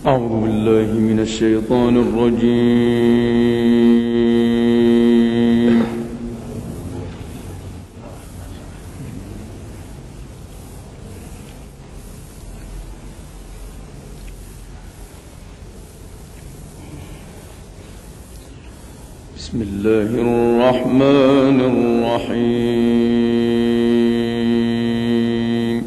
أعوذ بالله من الشيطان الرجيم. بسم الله الرحمن الرحيم.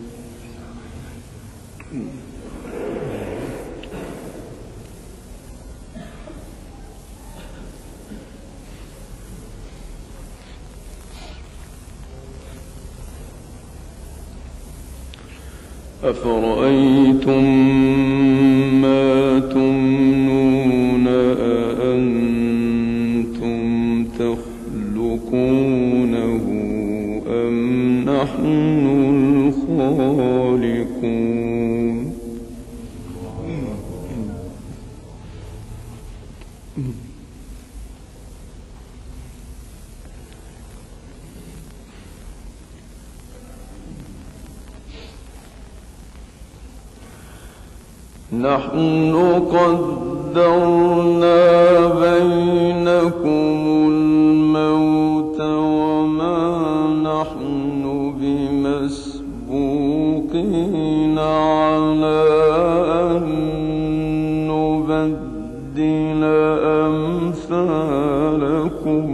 أفرأيتم ما تمنون أأنتم تخلقونه أم نحن الخالقون؟ نحن قدرنا بينكم الموت وما نحن بمسبوقين على أن نبدل أمثالكم.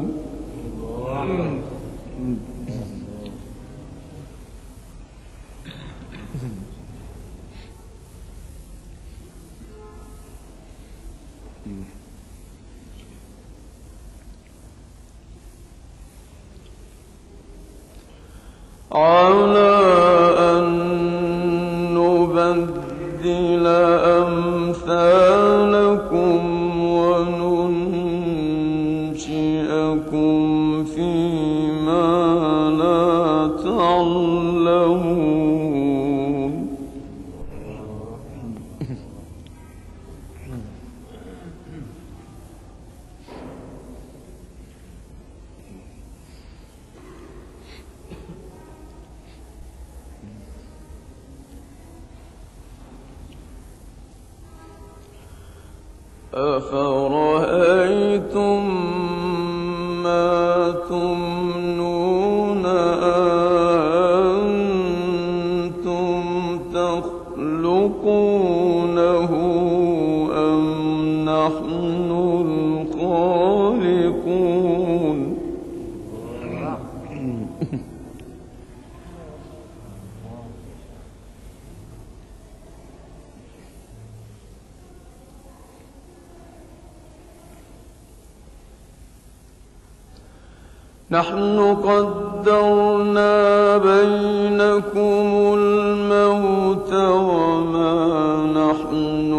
على أن نبدل أمثالكم وننشئكم فيما لا تعلمون. أفرأيتم ما تمنون أأنتم تخلقونه أم نحن الخالقون؟ نحن قدرنا بينكم الموت وما نحن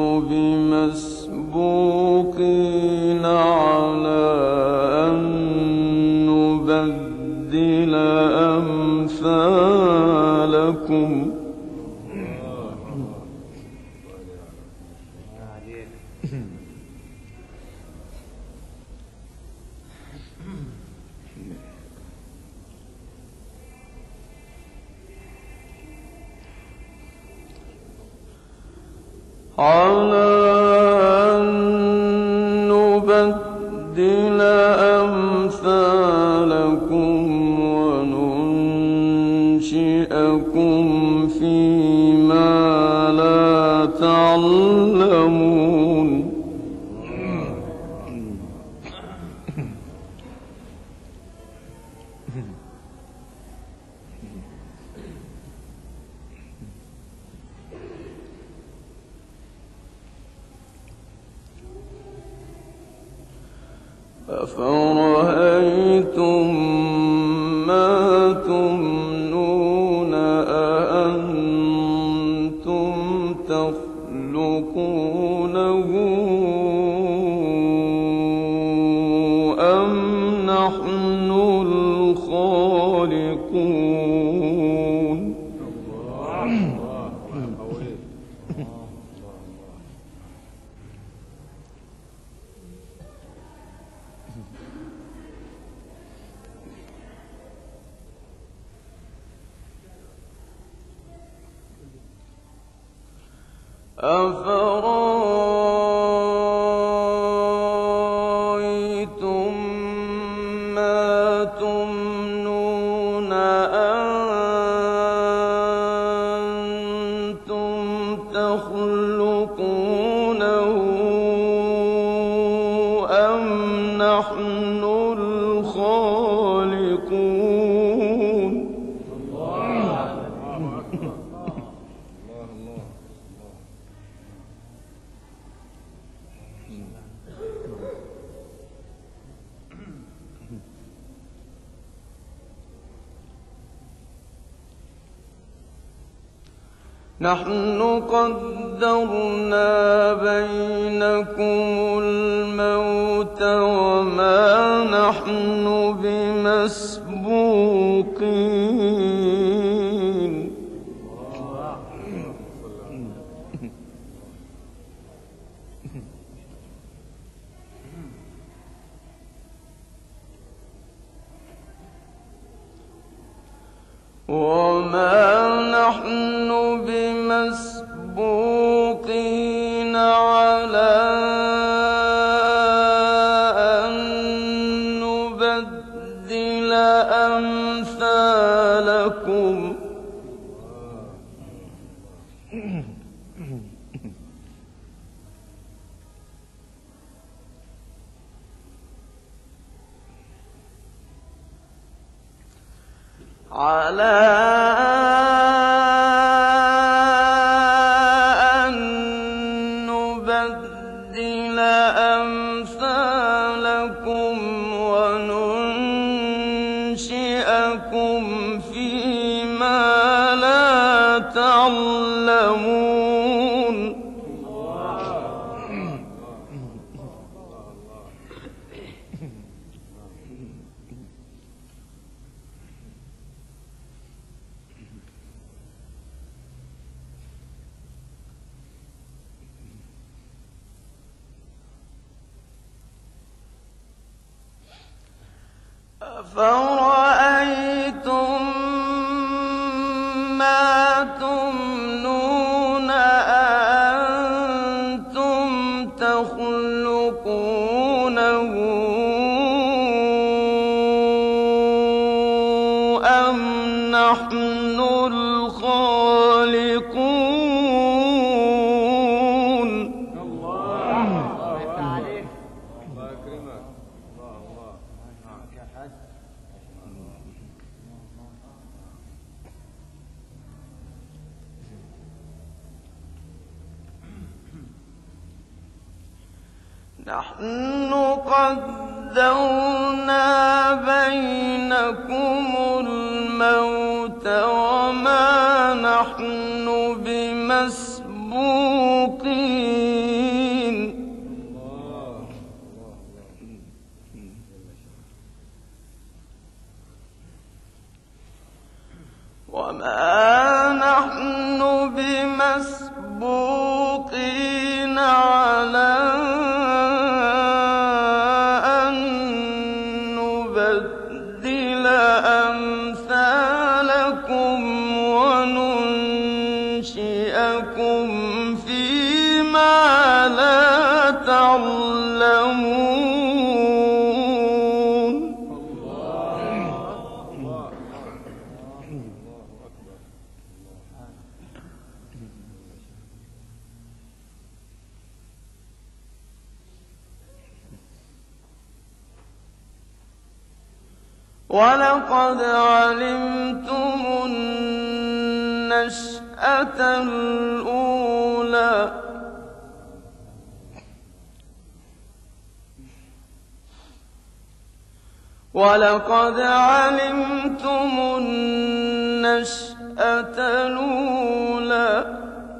بمسبوقين على أن نبدل أمثالكم. على أن نبدل أمثالكم وننشئكم فيما لا تعلمون. أفرأيتم ما تمنون أأنتم تخلقونه أم نحن الخالقون؟ أفرأيتم تخلقونه أم نحن الخالقون نحن قدرنا بينكم الموت وما نحن بمسبوقين وما نحن بمسبوقين على أن نبدل أمثالكم على أن نبدل أمثالكم وننشئكم فيما لا تعلمون أفرأيتم ما تمنون أأنتم تخلقونه أم نحن الخالقون نحن قدرنا بينكم الموت وما نحن بمسبوقين وما نحن بمسبوقين على أن نبدل أمثالكم وننشئكم فيما لا تعلمون ولقد علمتم النشأة الأولى ولقد علمتم النشأة الأولى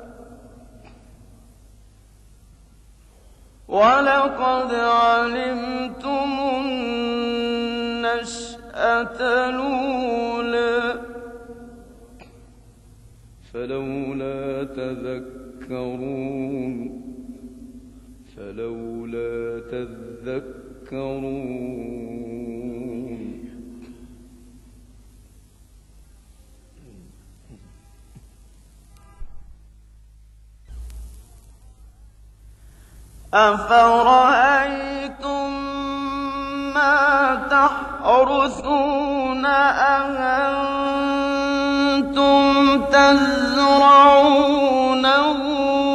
ولقد علمتم النشأة الأولى فلولا تذكرون أفرأيتم ما تحرثون أأنتم تزرعونه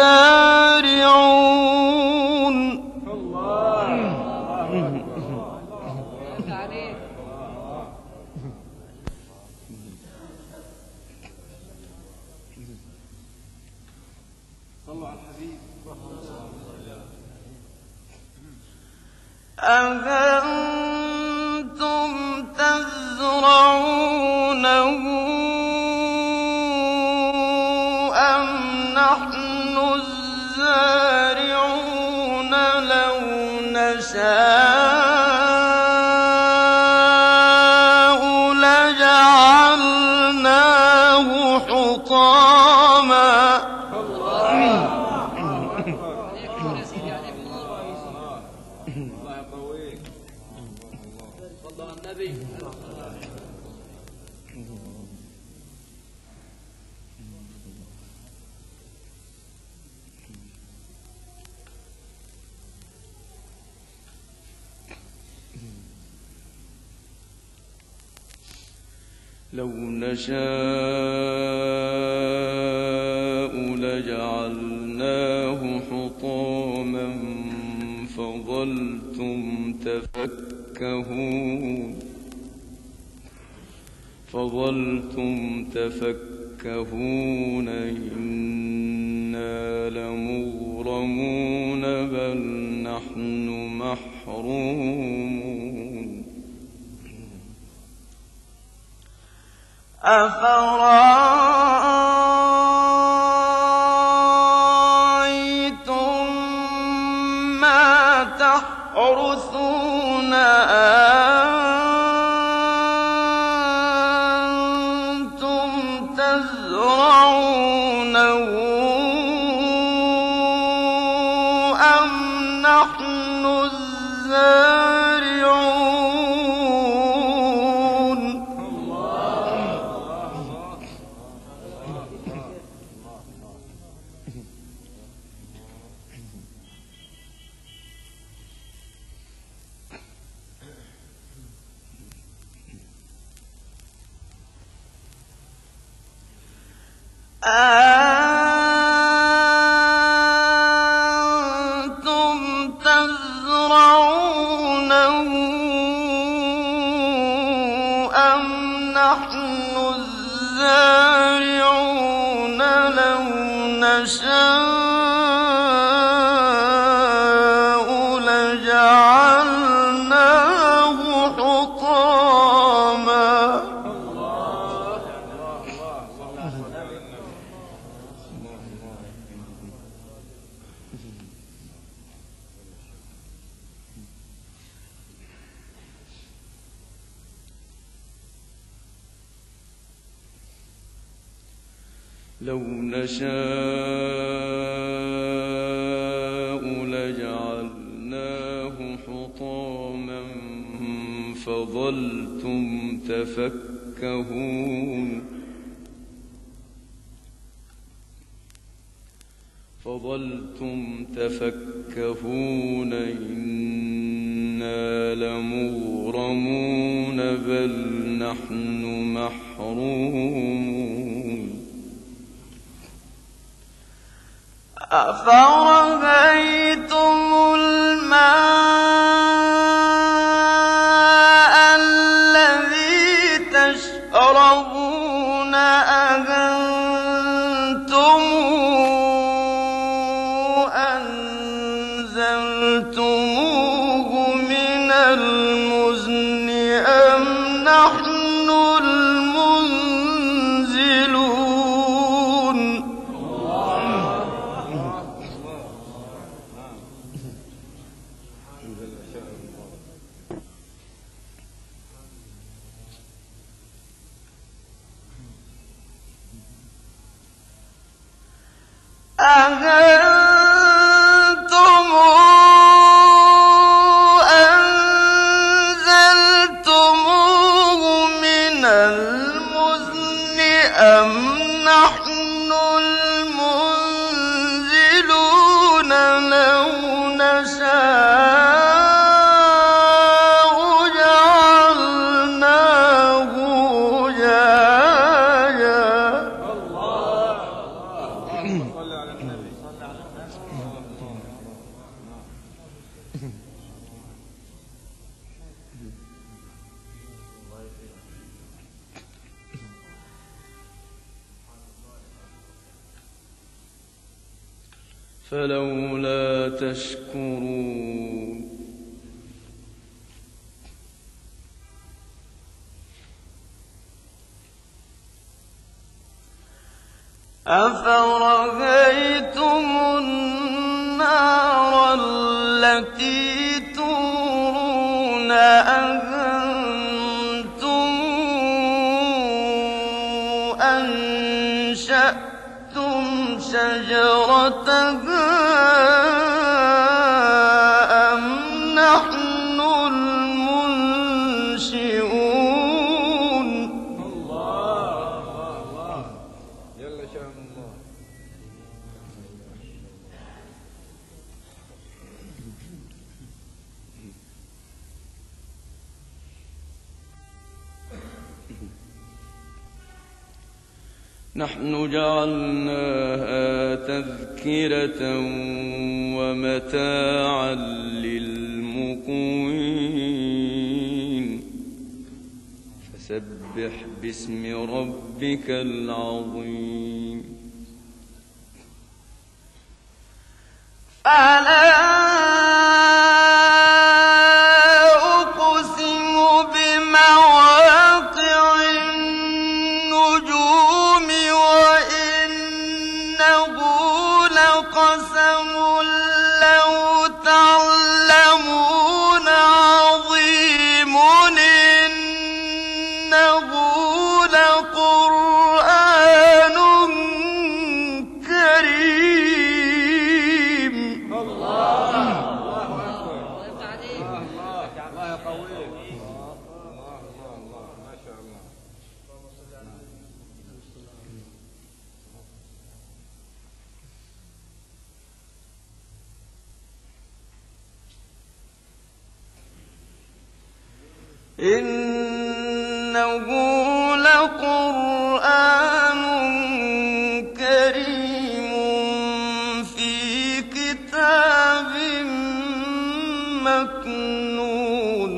زارعون أأنتم تزرعونه أم نحن الزارعون لو نشاء لجعلناه حطاما لو نشاء لجعلناه حطاما فظلتم تفكهون إنا لمغرمون بل نحن محرومون أفرأيتم ما تحرثون أنتم تزرعونه أم نحن الزارعون أأنتم تزرعونه أم نحن الزارعون لو نشاء لجعلناه حطاما لو نشاء لجعلناه حطاما فظلتم تفكهون إنا لمغرمون بل نحن محرومون أفرأيتم الماء الذي تشربون أأنتم أنزلتموه من المزن أم نحن المنزلون أأنتم أنزلتموه من المزن أم نحن المنزلون لو نشاء جعلناه أجاجا فلولا تشكرون أفرأيتم النار التي تورون أأنتم أنشأتم شجرتها أم نحن المنشئون الله جل شأن الله. نحن جعلناها تذكرة ومتاعا للمقوين فسبح باسم ربك العظيم فلا أقسم بمواقع النجوم وإنه لقسم لو تعلمون عظيم إنه لقرآن كريم الله أكبر. الله قوي. الله ما شاء الله. إنه لقرآن كريم في كتاب مكنون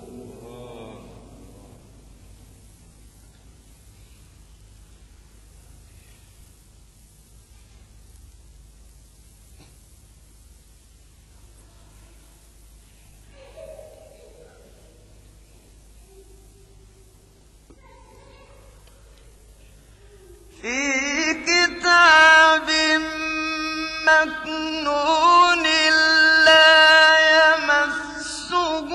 في كتاب مكنون لا يمسه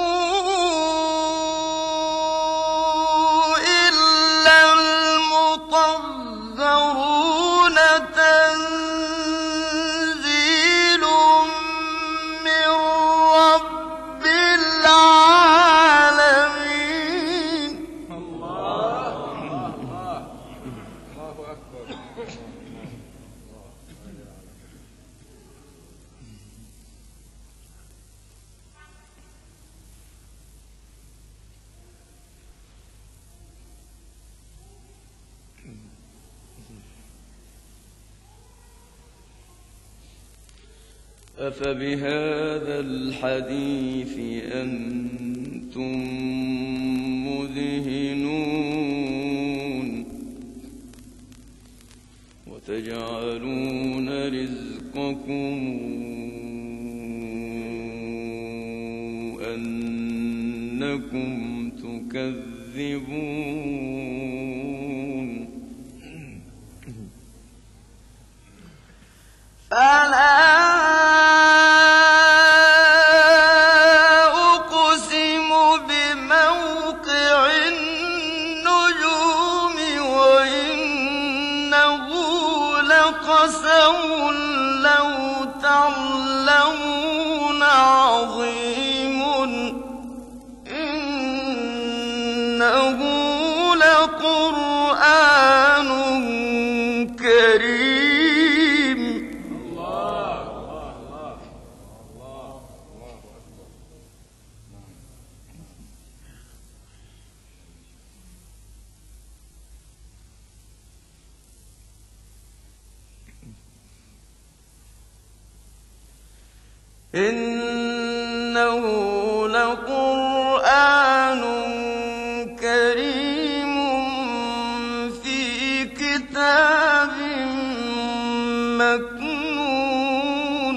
إلا المطهرون تنزيل من رب العالمين الله أكبر. أفبهذا الحديث أنتم مدهنون وتجعلون رزقكم أنكم تكذبون فلا أقسم بموقع النجوم وإنه لقسم لو تعلمون عظيم إنه لقرآن كريم إنه لقرآن كريم في كتاب مكنون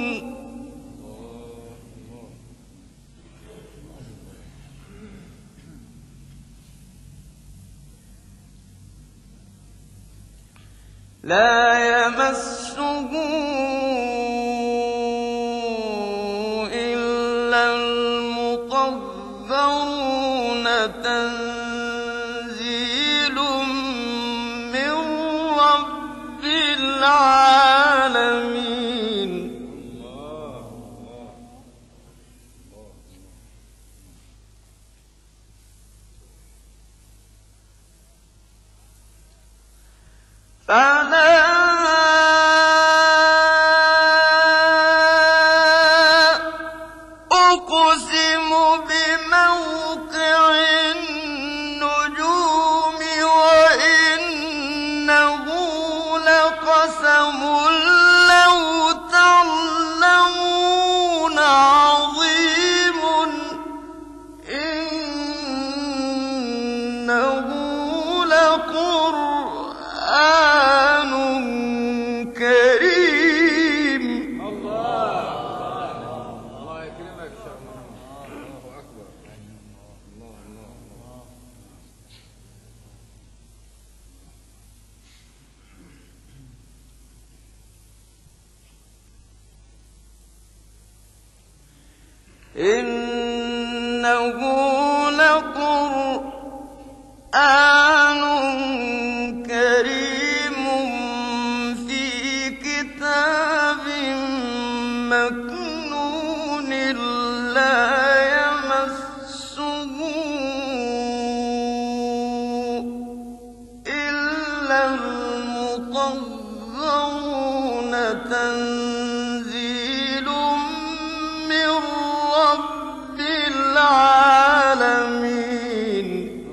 لا يمسه إلا المطهرون تنزيل من رب العالمين فلا أقسم بموقع النجوم وإنه لقسم لو تعلمون عظيم إنه لقرآن كريم الله يكرمك شاء الله. الله أكبر. الله الله الله. إنه لقرآن كريم في كتاب مكنون لا يمسه إلا المطهرون تنزيل من رب العالمين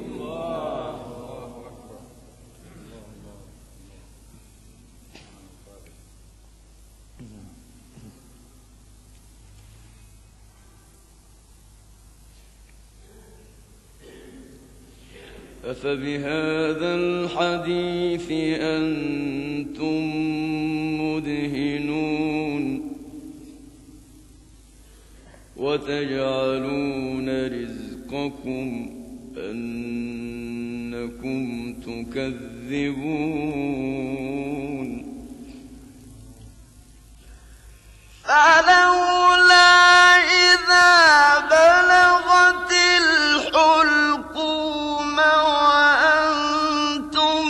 أفبهذا الحديث أنتم مدهنون وتجعلون رزقكم أنكم تكذبون فلولا إذا بلغت الحلقوم وأنتم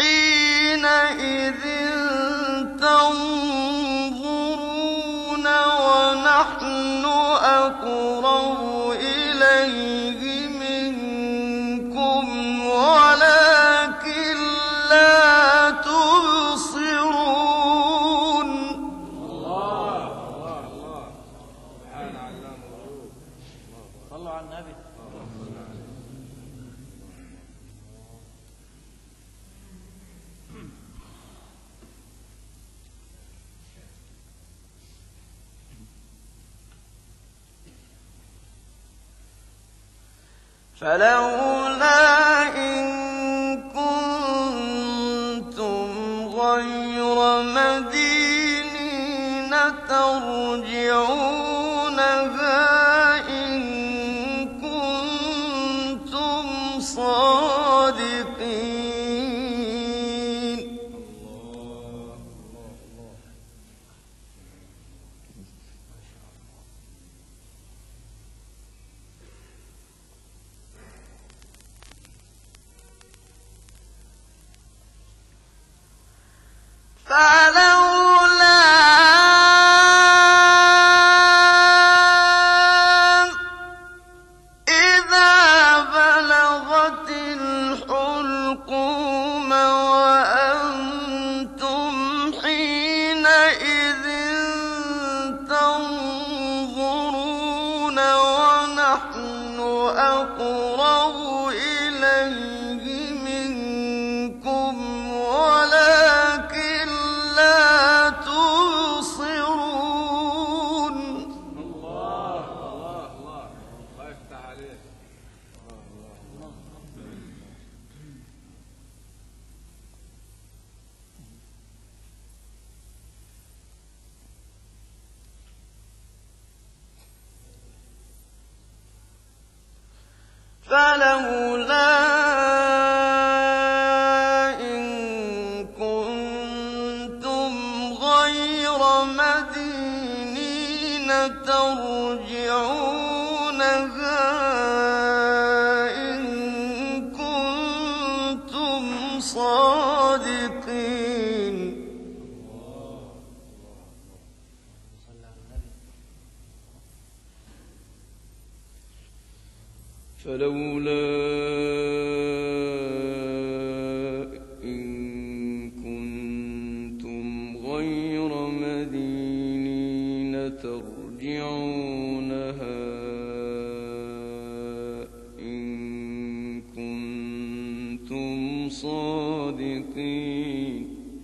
حينئذ تنظرون ونحن أقرب إليه منكم ولكن لا تبصرون الله الله الله. سبحان علام الغيوب. صلوا على النبي. فلولا إن كنتم غير مدينين ترجعونها إن كنتم صادقين فلولا إذا بلغت الحلقوم وأنتم حينئذ تنظرون ونحن أقرب إليه منكم ولكن لا تبصرون الله الله الله. الله يفتح عليك. الله الله. فلولا إن كنتم صادقين فلولا إن كنتم غير مدينين ترجعونها إن كنتم صادقين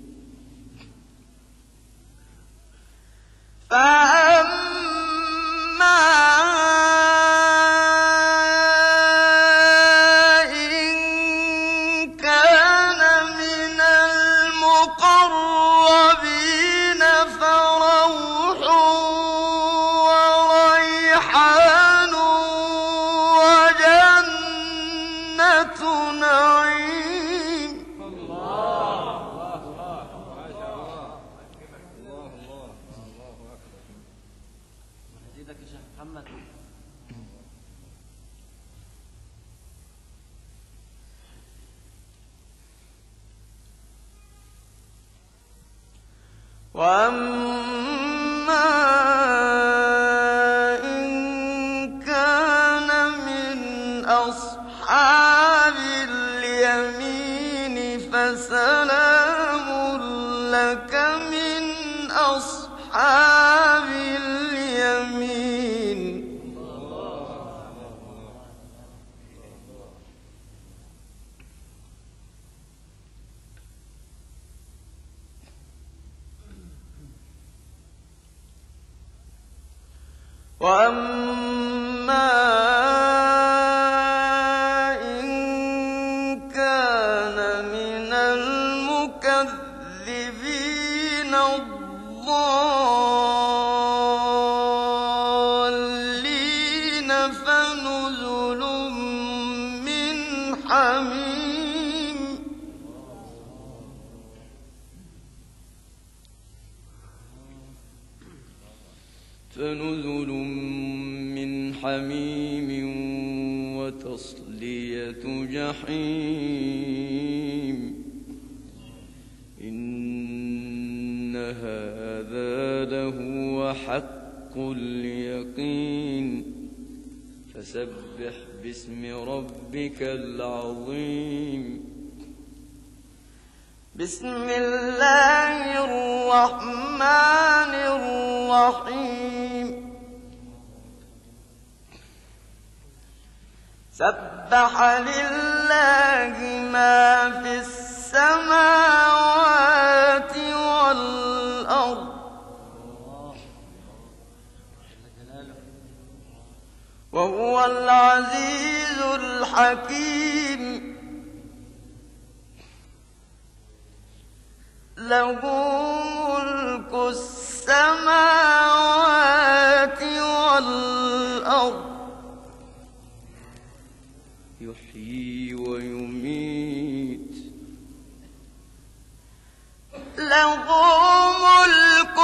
وأما إن كان من أصحاب اليمين فسلام لك من أصحاب اليمين وأما إن كان من المكذبين الضالين فنزل من حميم وتصلية جحيم إن هذا لهو حق اليقين فسبح باسم ربك العظيم بسم الله الرحمن الرحيم سبح لله ما في السماوات والأرض وهو العزيز الحكيم له ملك السماوات والأرض يحيي ويميت له ملك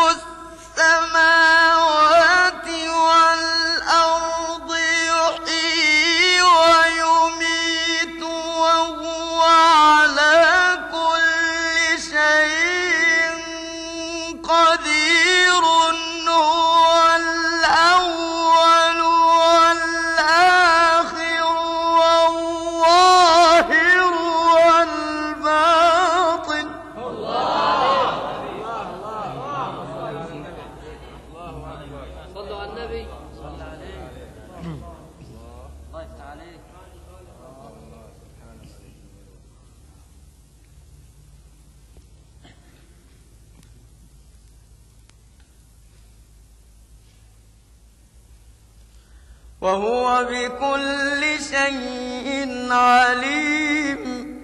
السماوات والأرض يحيي ويميت وهو على كل شيء قدير هو الأول والآخر والظاهر والباطن صلوا على النبي صلى عليه الله يفتح عليك وهو بكل شيء عليم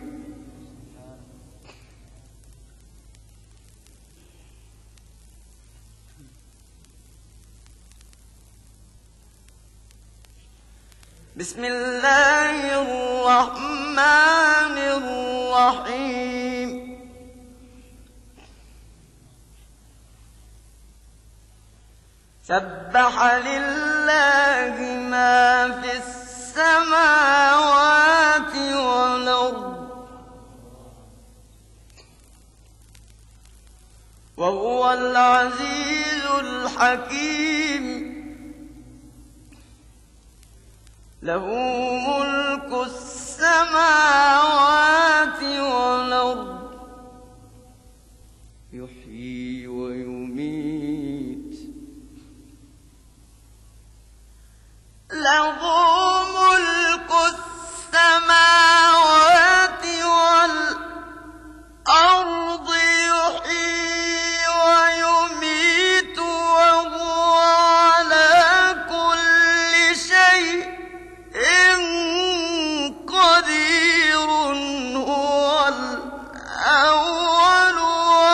بسم الله الرحمن الرحيم سبح لله ما في السماوات والأرض وهو العزيز الحكيم له ملك السماوات والأرض يحيي ويميت له ملك السماوات والأرض يحيي ويميت وهو على كل شيء قدير هو الأول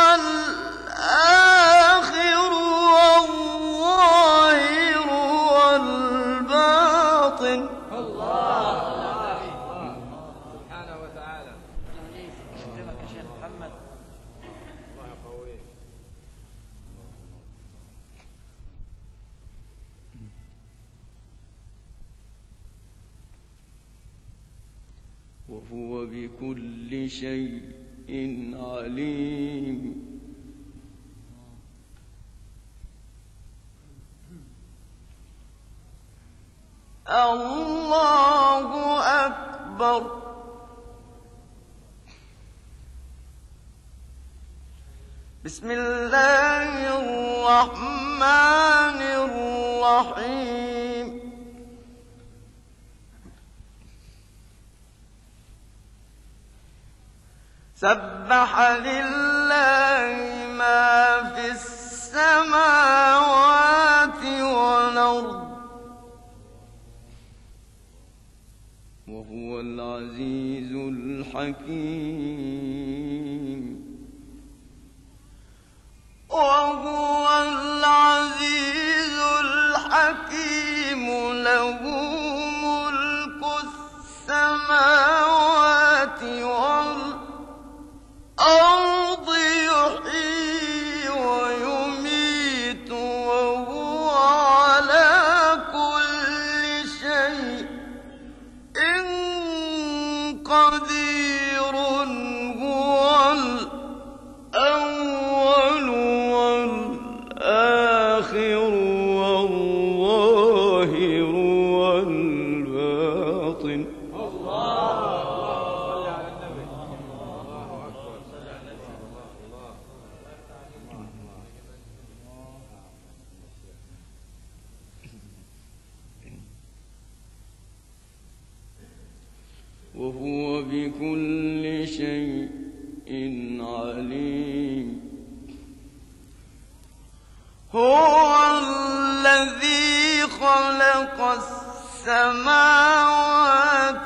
والآخر والظاهر والباطن سبحانه وتعالى. يكرمك يا شيخ محمد. الله يقويك. وهو بكل شيء عليم الله أكبر بسم الله الرحمن الرحيم سبح لله ما في السماوات والأرض وهو العزيز الحكيم وهو العزيز الحكيم له ملك السماوات والأرض يحيي ويميت وهو على كل شيء قدير هو الأول والآخر والظاهر والباطن وهو بكل شيء عليم هو الذي خلق السماوات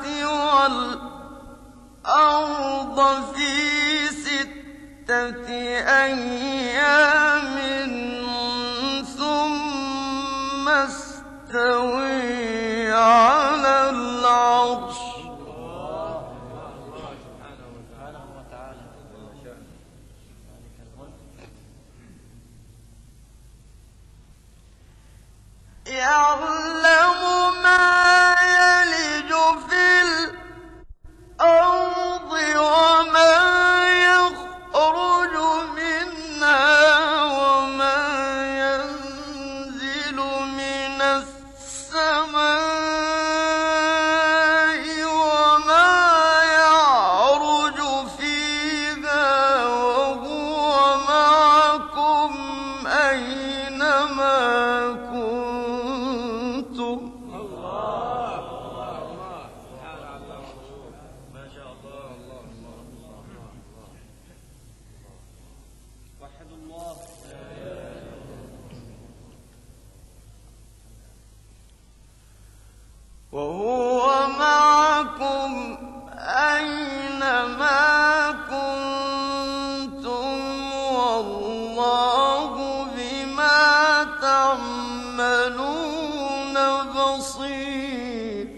والأرض في 6 أيام ثم استوى على العرش يعلم ما يلج في الأرض وما يخرج منها وما ينزل من السماء وما يعرج فيها وهو معكم أينما كنتم ما شاء الله. وحد الله. وهو معكم أينما كنتم والله بما تعملون بصير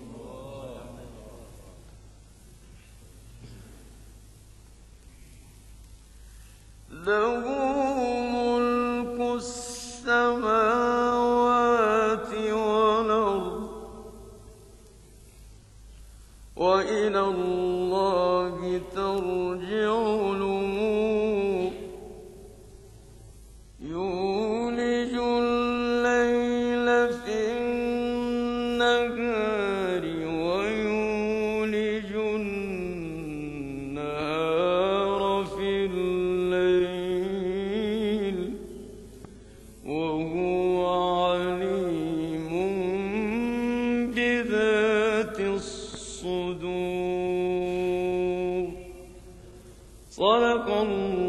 له ملك السماوات والأرض وإلى الله ترجع الأمور في النهار ويولج النهار في الليل وهو عليم بذات الصدور. صدق الله